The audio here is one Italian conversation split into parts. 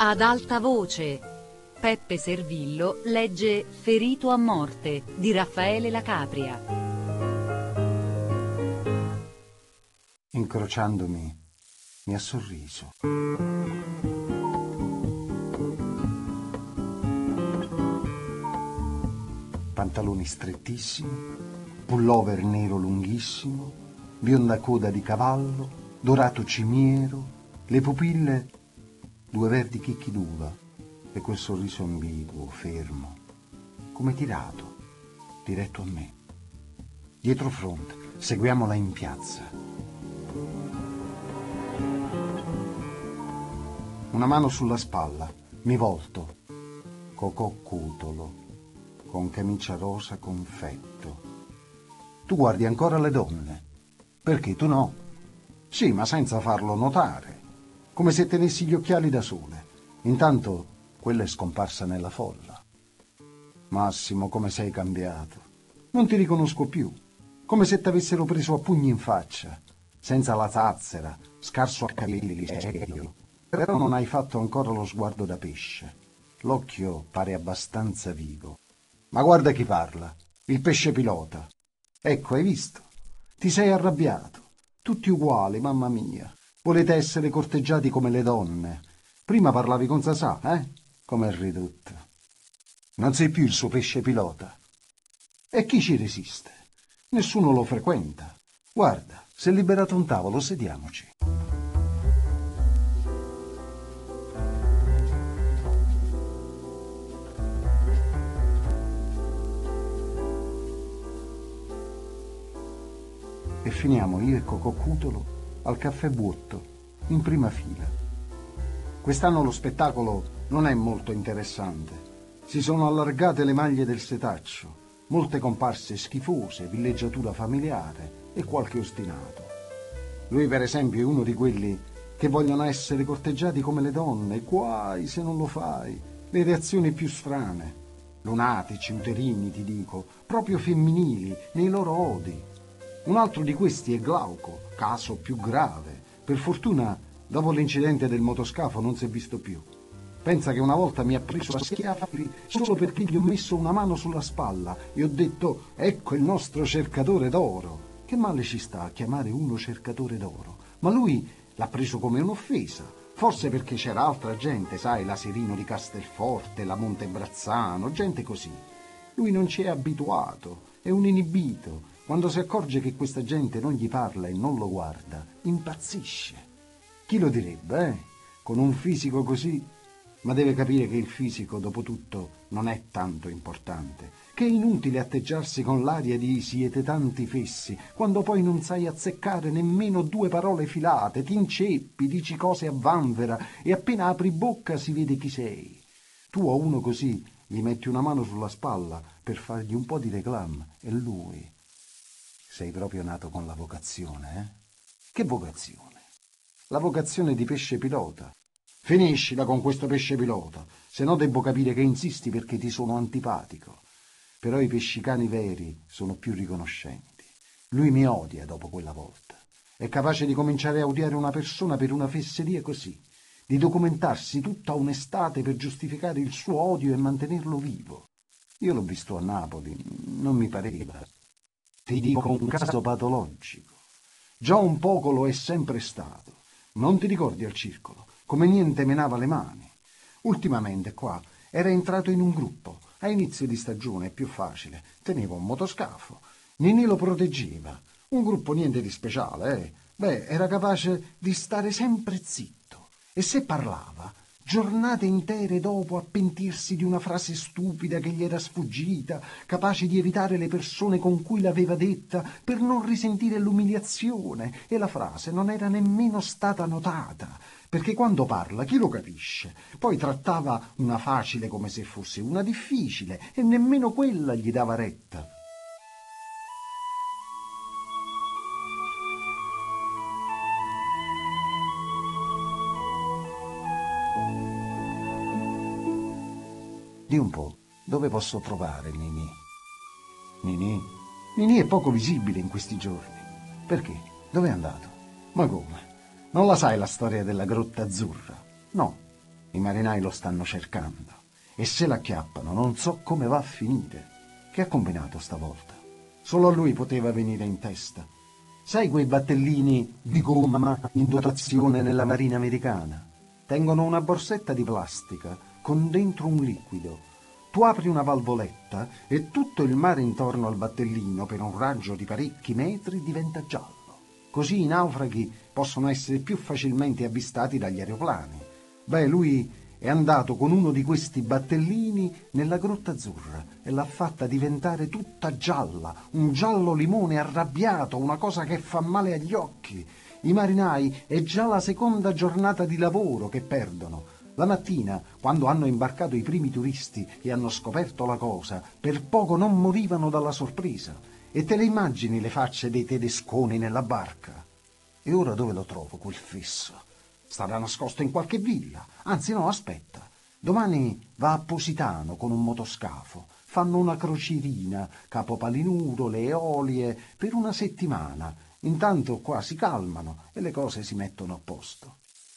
Ad alta voce, Peppe Servillo legge Ferito a morte di Raffaele La Capria. Incrociandomi, mi ha sorriso. Pantaloni strettissimi, pullover nero lunghissimo, bionda coda di cavallo, dorato cimiero, le pupille due verdi chicchi d'uva e quel sorriso ambiguo, fermo, come tirato, diretto a me. Dietro fronte, seguiamola in piazza. Una mano sulla spalla, mi volto. Cocò Cutolo, con camicia rosa confetto. Tu guardi ancora le donne? Perché tu no? Sì, ma senza farlo notare, come se tenessi gli occhiali da sole. Intanto quella è scomparsa nella folla. Massimo, come sei cambiato. Non ti riconosco più, come se t'avessero preso a pugni in faccia, senza la zazzera, scarso a capelli, serio. Però non hai fatto ancora lo sguardo da pesce. L'occhio pare abbastanza vivo. Ma guarda chi parla, il pesce pilota. Ecco, hai visto? Ti sei arrabbiato. Tutti uguali, mamma mia. Volete essere corteggiati come le donne. Prima parlavi con Sasà, Come è ridotto. Non sei più il suo pesce pilota. E chi ci resiste? Nessuno lo frequenta. Guarda, si è liberato un tavolo, sediamoci. E finiamo io e Cocò Cutolo al Caffè Vuotto, in prima fila. Quest'anno lo spettacolo non è molto interessante. Si sono allargate le maglie del setaccio, molte comparse schifose, villeggiatura familiare e qualche ostinato. Lui, per esempio, è uno di quelli che vogliono essere corteggiati come le donne, guai se non lo fai, le reazioni più strane. Lunatici, uterini, ti dico, proprio femminili, nei loro odi. Un altro di questi è Glauco, caso più grave. Per fortuna, dopo l'incidente del motoscafo non si è visto più. Pensa che una volta mi ha preso a schiaffi solo perché gli ho messo una mano sulla spalla e ho detto: ecco il nostro cercatore d'oro. Che male ci sta a chiamare uno cercatore d'oro? Ma lui l'ha preso come un'offesa. Forse perché c'era altra gente, sai, la Serino di Castelforte, la Montebrazzano, gente così. Lui non ci è abituato, è un inibito. Quando si accorge che questa gente non gli parla e non lo guarda, impazzisce. Chi lo direbbe, Con un fisico così? Ma deve capire che il fisico, dopo tutto, non è tanto importante, che è inutile atteggiarsi con l'aria di siete tanti fessi, quando poi non sai azzeccare nemmeno due parole filate, ti inceppi, dici cose a vanvera e appena apri bocca si vede chi sei. Tu a uno così gli metti una mano sulla spalla per fargli un po' di reclam e lui... Sei proprio nato con la vocazione, Che vocazione? La vocazione di pesce pilota. Finiscila con questo pesce pilota, se no debbo capire che insisti perché ti sono antipatico. Però i pescicani veri sono più riconoscenti. Lui mi odia dopo quella volta. È capace di cominciare a odiare una persona per una fesseria così, di documentarsi tutta un'estate per giustificare il suo odio e mantenerlo vivo. Io l'ho visto a Napoli, non mi pareva. Ti dico un caso patologico. Già un poco lo è sempre stato. Non ti ricordi al circolo? Come niente menava le mani. Ultimamente qua era entrato in un gruppo. A inizio di stagione è più facile. Teneva un motoscafo. Ninì lo proteggeva. Un gruppo niente di speciale, era capace di stare sempre zitto. E se parlava, giornate intere dopo a pentirsi di una frase stupida che gli era sfuggita, capace di evitare le persone con cui l'aveva detta per non risentire l'umiliazione, e la frase non era nemmeno stata notata, perché quando parla chi lo capisce? Poi trattava una facile come se fosse una difficile e nemmeno quella gli dava retta. Di un po', dove posso trovare Ninì? Ninì? Ninì è poco visibile in questi giorni. Perché? Dove è andato? Ma come? Non la sai la storia della Grotta Azzurra? No. I marinai lo stanno cercando e se l'acchiappano non so come va a finire. Che ha combinato stavolta? Solo a lui poteva venire in testa. Sai quei battellini di gomma in dotazione nella marina americana? Tengono una borsetta di plastica con dentro un liquido. Tu apri una valvoletta e tutto il mare intorno al battellino per un raggio di parecchi metri diventa giallo. Così i naufraghi possono essere più facilmente avvistati dagli aeroplani. Beh, lui è andato con uno di questi battellini nella Grotta Azzurra e l'ha fatta diventare tutta gialla, un giallo limone arrabbiato, una cosa che fa male agli occhi. I marinai è già la seconda giornata di lavoro che perdono. La mattina, quando hanno imbarcato i primi turisti e hanno scoperto la cosa, per poco non morivano dalla sorpresa. E te le immagini le facce dei tedesconi nella barca? E ora dove lo trovo quel fesso? Starà nascosto in qualche villa. Anzi no, aspetta. Domani va a Positano con un motoscafo. Fanno una crocierina, Capo Palinuro, le Eolie, per una settimana. Intanto qua si calmano e le cose si mettono a posto.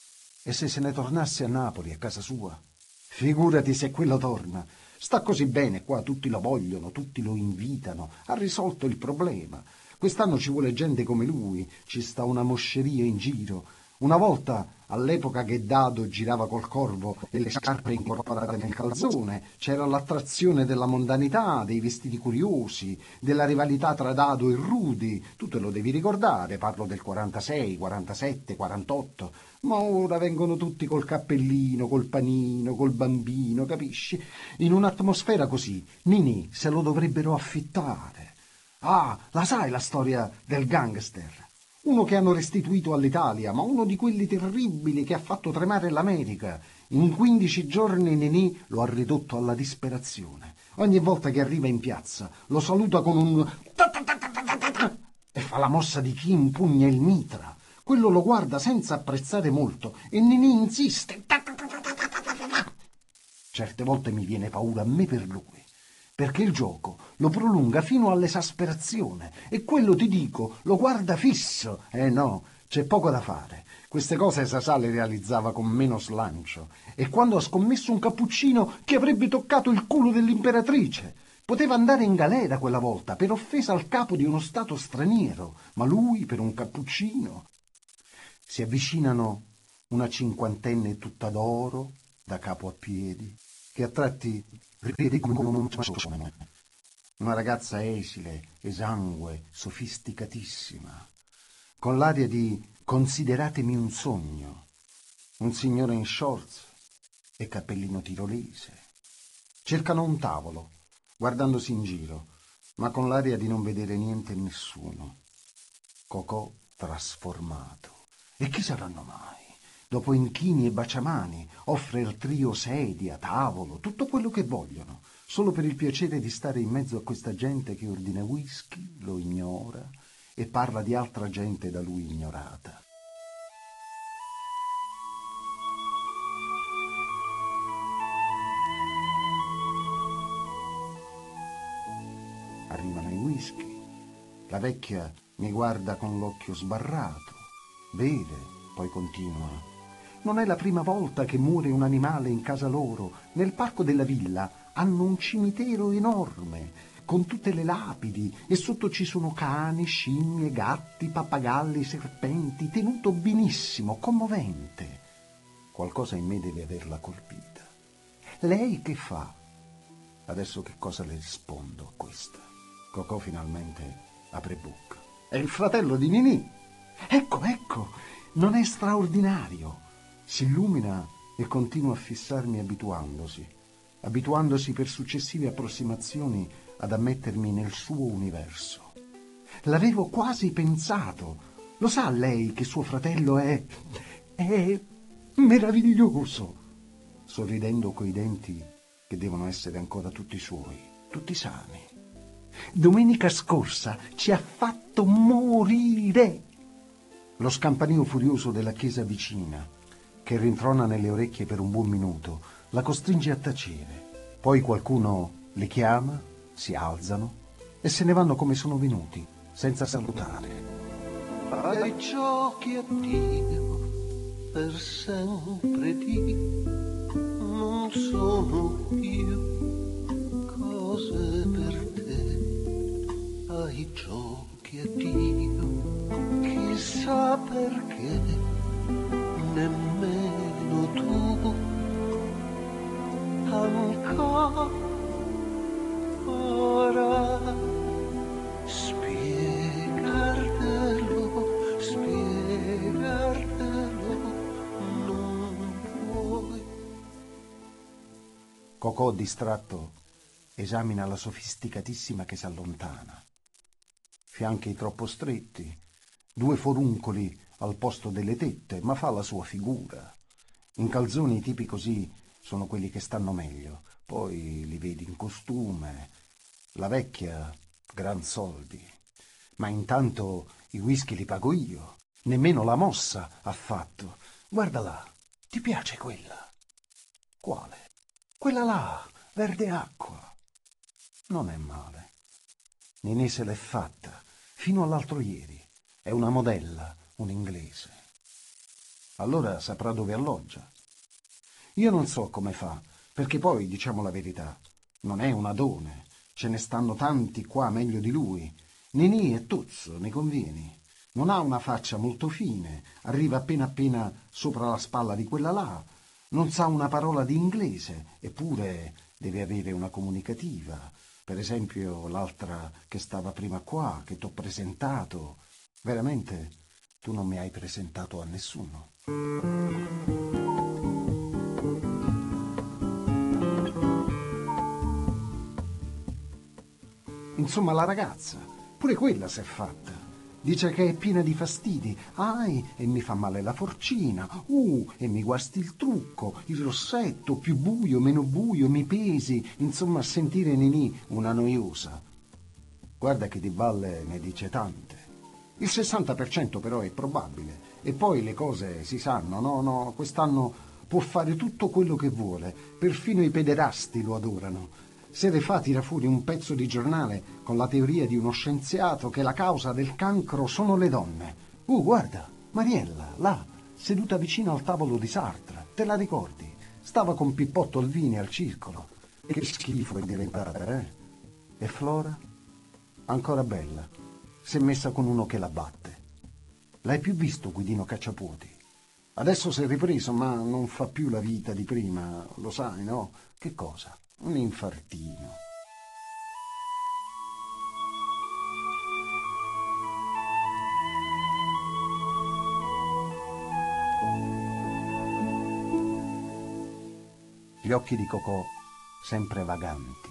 E se se ne tornasse a Napoli, a casa sua? Figurati se quello torna. Sta così bene qua, tutti lo vogliono, tutti lo invitano. Ha risolto il problema. Quest'anno ci vuole gente come lui, ci sta una mosceria in giro. Una volta, all'epoca che Dado girava col corvo e le scarpe incorporate nel calzone, c'era l'attrazione della mondanità, dei vestiti curiosi, della rivalità tra Dado e Rudy. Tu te lo devi ricordare, parlo del 46, 47, 48. Ma ora vengono tutti col cappellino, col panino, col bambino, capisci? In un'atmosfera così, Ninì se lo dovrebbero affittare. Ah, la sai la storia del gangster? Uno che hanno restituito all'Italia, ma uno di quelli terribili che ha fatto tremare l'America. In 15 giorni Ninì lo ha ridotto alla disperazione. Ogni volta che arriva in piazza lo saluta con un e fa la mossa di chi impugna il mitra. Quello lo guarda senza apprezzare molto e Ninì insiste. Certe volte mi viene paura a me per lui, perché il gioco lo prolunga fino all'esasperazione e quello, ti dico, lo guarda fisso. No, c'è poco da fare. Queste cose Sasà le realizzava con meno slancio e quando ha scommesso un cappuccino che avrebbe toccato il culo dell'imperatrice. Poteva andare in galera quella volta per offesa al capo di uno stato straniero, ma lui per un cappuccino. Si avvicinano una cinquantenne tutta d'oro, da capo a piedi, che a tratti ride come un ciancione. Una ragazza esile, esangue, sofisticatissima, con l'aria di consideratemi un sogno, un signore in shorts e cappellino tirolese. Cercano un tavolo, guardandosi in giro, ma con l'aria di non vedere niente e nessuno. Cocò trasformato. E chi saranno mai? Dopo inchini e baciamani, offre al trio sedia, tavolo, tutto quello che vogliono, solo per il piacere di stare in mezzo a questa gente che ordina whisky, lo ignora e parla di altra gente da lui ignorata. Arrivano i whisky. La vecchia mi guarda con l'occhio sbarrato, beve, poi continua. Non è la prima volta che muore un animale in casa loro. Nel parco della villa hanno un cimitero enorme, con tutte le lapidi, e sotto ci sono cani, scimmie, gatti, pappagalli, serpenti, tenuto benissimo, commovente. Qualcosa in me deve averla colpita. Lei che fa? Adesso che cosa le rispondo a questa? Cocò finalmente apre bocca. È il fratello di Ninì. Ecco, non è straordinario. Si illumina e continua a fissarmi abituandosi per successive approssimazioni ad ammettermi nel suo universo. L'avevo quasi pensato. Lo sa lei che suo fratello è meraviglioso, sorridendo coi denti che devono essere ancora tutti suoi, tutti sani. Domenica scorsa ci ha fatto morire. Lo scampanio furioso della chiesa vicina, che rintrona nelle orecchie per un buon minuto, la costringe a tacere. Poi qualcuno li chiama, si alzano e se ne vanno come sono venuti, senza salutare. Fai ciò che a Dio per sempre di sono più cose per te, ai giochi e Dio, chissà perché nemmeno tu ancora spiegartelo non puoi. Cocò, distratto, esamina la sofisticatissima che si allontana. Fianchi troppo stretti, 2 foruncoli al posto delle tette, ma fa la sua figura. In calzoni i tipi così sono quelli che stanno meglio. Poi li vedi in costume. La vecchia, gran soldi. Ma intanto i whisky li pago io. Nemmeno la mossa ha fatto. Guarda là, ti piace quella? Quale? Quella là, verde acqua. Non è male. Nenè se l'è fatta, fino all'altro ieri. È una modella, un inglese. Allora saprà dove alloggia. Io non so come fa, perché poi, diciamo la verità, non è un adone. Ce ne stanno tanti qua meglio di lui. Nenè è tozzo, ne convieni. Non ha una faccia molto fine, arriva appena sopra la spalla di quella là. Non sa una parola di inglese, eppure deve avere una comunicativa. Per esempio l'altra che stava prima qua, che t'ho presentato. Veramente, tu non mi hai presentato a nessuno. Insomma, la ragazza, pure quella s'è fatta. Dice che è piena di fastidi. E mi fa male la forcina. E mi guasti il trucco, il rossetto, più buio, meno buio, mi pesi. Insomma, a sentire Nenè una noiosa. Guarda che di balle ne dice tante. Il 60% però è probabile. E poi le cose si sanno, no, quest'anno può fare tutto quello che vuole. Perfino i pederasti lo adorano. Se ne fa tira fuori un pezzo di giornale con la teoria di uno scienziato che la causa del cancro sono le donne. Guarda, Mariella, là, seduta vicino al tavolo di Sartre, te la ricordi? Stava con Pippotto Alvini al circolo. Che schifo è diventata, eh? E Flora? Ancora bella. Si è messa con uno che la batte. L'hai più visto, Guidino Cacciapuoti? Adesso si è ripreso, ma non fa più la vita di prima, lo sai, no? Che cosa? Un infartino. Gli occhi di Cocò sempre vaganti,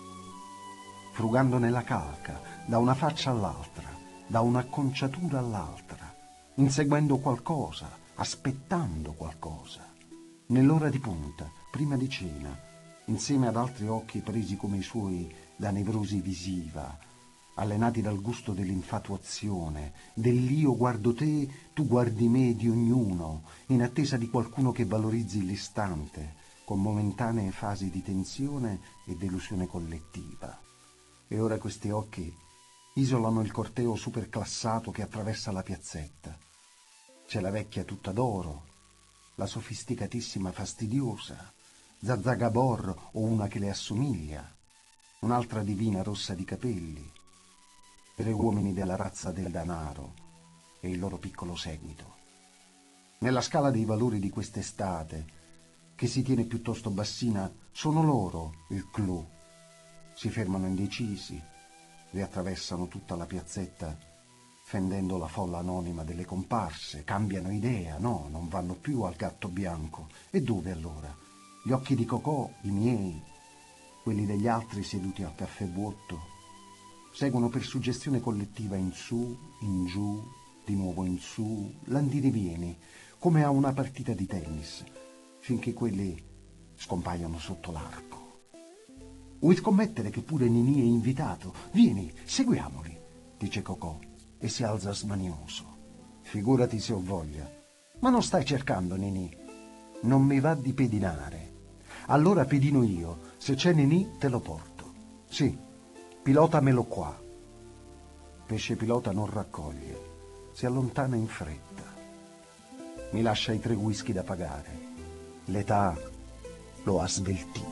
frugando nella calca, da una faccia all'altra, da un'acconciatura all'altra, inseguendo qualcosa, aspettando qualcosa. Nell'ora di punta, prima di cena, insieme ad altri occhi presi come i suoi da nevrosi visiva, allenati dal gusto dell'infatuazione, dell'io guardo te, tu guardi me di ognuno, in attesa di qualcuno che valorizzi l'istante, con momentanee fasi di tensione e delusione collettiva. E ora questi occhi isolano il corteo superclassato che attraversa la piazzetta. C'è la vecchia tutta d'oro, la sofisticatissima fastidiosa, Zazà Gabor o una che le assomiglia, un'altra divina rossa di capelli, 3 uomini della razza del danaro e il loro piccolo seguito. Nella scala dei valori di quest'estate, che si tiene piuttosto bassina, sono loro il clou. Si fermano indecisi, riattraversano tutta la piazzetta, fendendo la folla anonima delle comparse, cambiano idea, no, non vanno più al Gatto Bianco. E dove allora? Gli occhi di Cocò, i miei, quelli degli altri seduti al caffè vuoto, seguono per suggestione collettiva in su, in giù, di nuovo in su, l'andirivieni, come a una partita di tennis, finché quelli scompaiono sotto l'arco. Vuoi scommettere che pure Nenè è invitato? Vieni, seguiamoli, dice Cocò e si alza smanioso. Figurati se ho voglia. Ma non stai cercando Nenè? Non mi va di pedinare. Allora pedino io, se c'è Nenè te lo porto. Sì, pilotamelo qua. Pesce pilota non raccoglie, si allontana in fretta. Mi lascia i 3 whisky da pagare. L'età lo ha sveltito.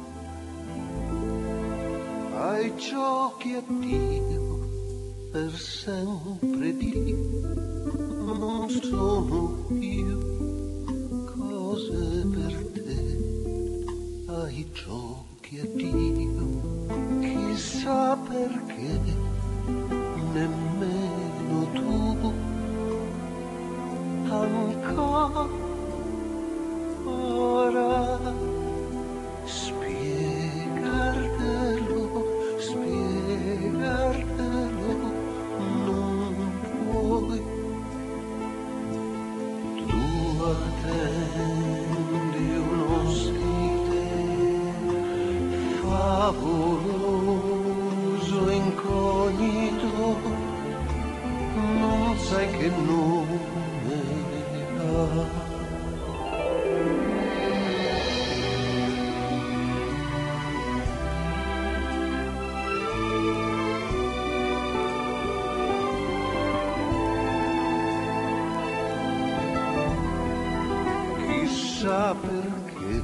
Ai giochi addio, per sempre Dio, non sono più cose per te. Ai giochi addio, chissà perché, nemmeno tu ancora spiegartelo non puoi. Tu attendi uno stile favoloso, incognito, non sai che nome ha. Chissà perché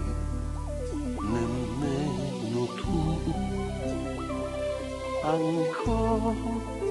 nemmeno tu ancora